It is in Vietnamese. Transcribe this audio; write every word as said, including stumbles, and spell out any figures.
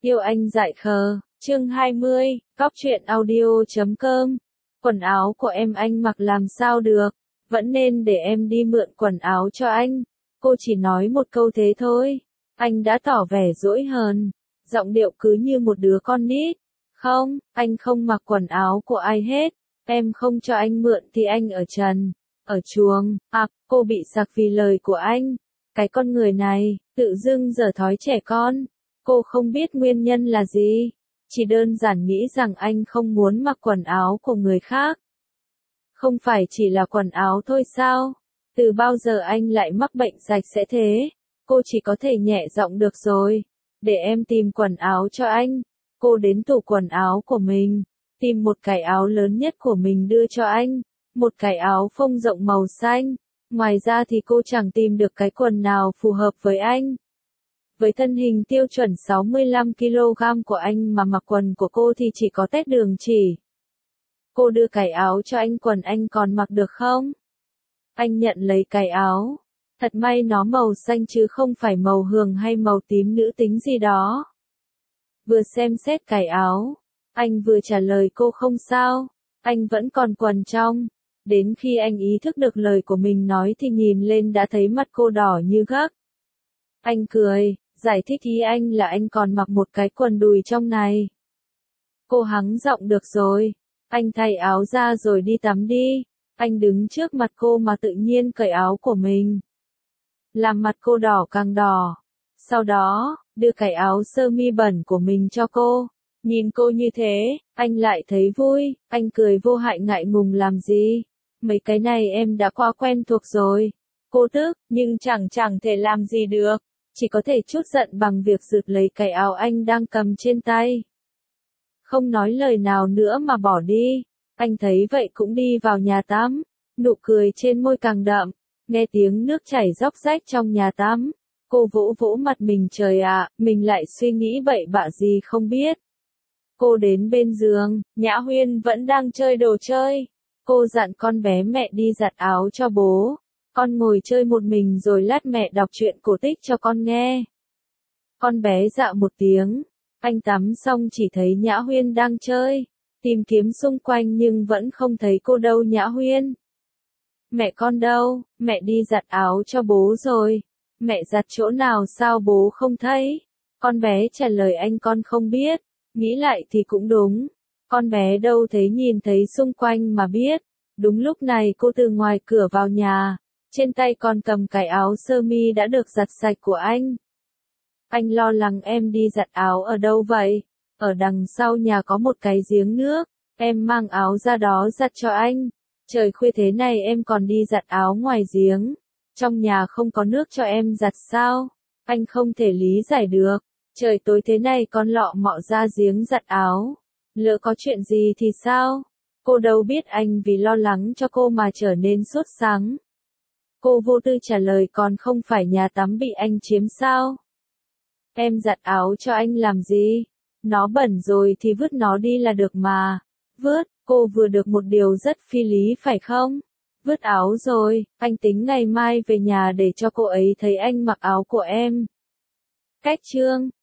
Yêu anh dại khờ, chương hai mươi, cóc truyện audio chấm com. Quần áo của em anh mặc làm sao được, vẫn nên để em đi mượn quần áo cho anh. Cô chỉ nói một câu thế thôi. Anh đã tỏ vẻ dỗi hờn, giọng điệu cứ như một đứa con nít. Không, anh không mặc quần áo của ai hết. Em không cho anh mượn thì anh ở trần, ở chuồng. À, cô bị sặc vì lời của anh. Cái con người này, tự dưng giở thói trẻ con. Cô không biết nguyên nhân là gì, chỉ đơn giản nghĩ rằng anh không muốn mặc quần áo của người khác. Không phải chỉ là quần áo thôi sao? Từ bao giờ anh lại mắc bệnh sạch sẽ thế? Cô chỉ có thể nhẹ giọng được rồi. Để em tìm quần áo cho anh. Cô đến tủ quần áo của mình, tìm một cái áo lớn nhất của mình đưa cho anh. Một cái áo phông rộng màu xanh. Ngoài ra thì cô chẳng tìm được cái quần nào phù hợp với anh. Với thân hình tiêu chuẩn sáu mươi lăm ki lô gam của anh mà mặc quần của cô thì chỉ có tét đường chỉ. Cô đưa cái áo cho anh, quần anh còn mặc được không? Anh nhận lấy cái áo. Thật may nó màu xanh chứ không phải màu hường hay màu tím nữ tính gì đó. Vừa xem xét cái áo, anh vừa trả lời cô không sao, anh vẫn còn quần trong. Đến khi anh ý thức được lời của mình nói thì nhìn lên đã thấy mặt cô đỏ như gấc. Anh cười, giải thích ý anh là anh còn mặc một cái quần đùi trong này. Cô hắng giọng được rồi. Anh thay áo ra rồi đi tắm đi. Anh đứng trước mặt cô mà tự nhiên cởi áo của mình, làm mặt cô đỏ càng đỏ. Sau đó, đưa cái áo sơ mi bẩn của mình cho cô. Nhìn cô như thế, anh lại thấy vui. Anh cười vô hại ngại ngùng làm gì. Mấy cái này em đã quá quen thuộc rồi. Cô tức, nhưng chẳng chẳng thể làm gì được. Chỉ có thể trút giận bằng việc rượt lấy cái áo anh đang cầm trên tay. Không nói lời nào nữa mà bỏ đi. Anh thấy vậy cũng đi vào nhà tắm. Nụ cười trên môi càng đậm. Nghe tiếng nước chảy róc rách trong nhà tắm. Cô vỗ vỗ mặt mình, trời ạ, mình lại suy nghĩ bậy bạ gì không biết. Cô đến bên giường, Nhã Huyên vẫn đang chơi đồ chơi. Cô dặn con bé mẹ đi giặt áo cho bố. Con ngồi chơi một mình rồi lát mẹ đọc truyện cổ tích cho con nghe. Con bé dạ một tiếng. Anh tắm xong chỉ thấy Nhã Huyên đang chơi. Tìm kiếm xung quanh nhưng vẫn không thấy cô đâu. Nhã Huyên. Mẹ con đâu? Mẹ đi giặt áo cho bố rồi. Mẹ giặt chỗ nào sao bố không thấy? Con bé trả lời anh, con không biết. Nghĩ lại thì cũng đúng. Con bé đâu thấy nhìn thấy xung quanh mà biết. Đúng lúc này cô từ ngoài cửa vào nhà. Trên tay còn cầm cái áo sơ mi đã được giặt sạch của anh. Anh lo lắng, em đi giặt áo ở đâu vậy? Ở đằng sau nhà có một cái giếng nước. Em mang áo ra đó giặt cho anh. Trời khuya thế này em còn đi giặt áo ngoài giếng. Trong nhà không có nước cho em giặt sao? Anh không thể lý giải được. Trời tối thế này con lọ mọ ra giếng giặt áo. Lỡ có chuyện gì thì sao? Cô đâu biết anh vì lo lắng cho cô mà trở nên sốt sắng. Cô vô tư trả lời, còn không phải nhà tắm bị anh chiếm sao? Em giặt áo cho anh làm gì? Nó bẩn rồi thì vứt nó đi là được mà. Vứt, cô vừa được một điều rất phi lý phải không? Vứt áo rồi, anh tính ngày mai về nhà để cho cô ấy thấy anh mặc áo của em. Cách chương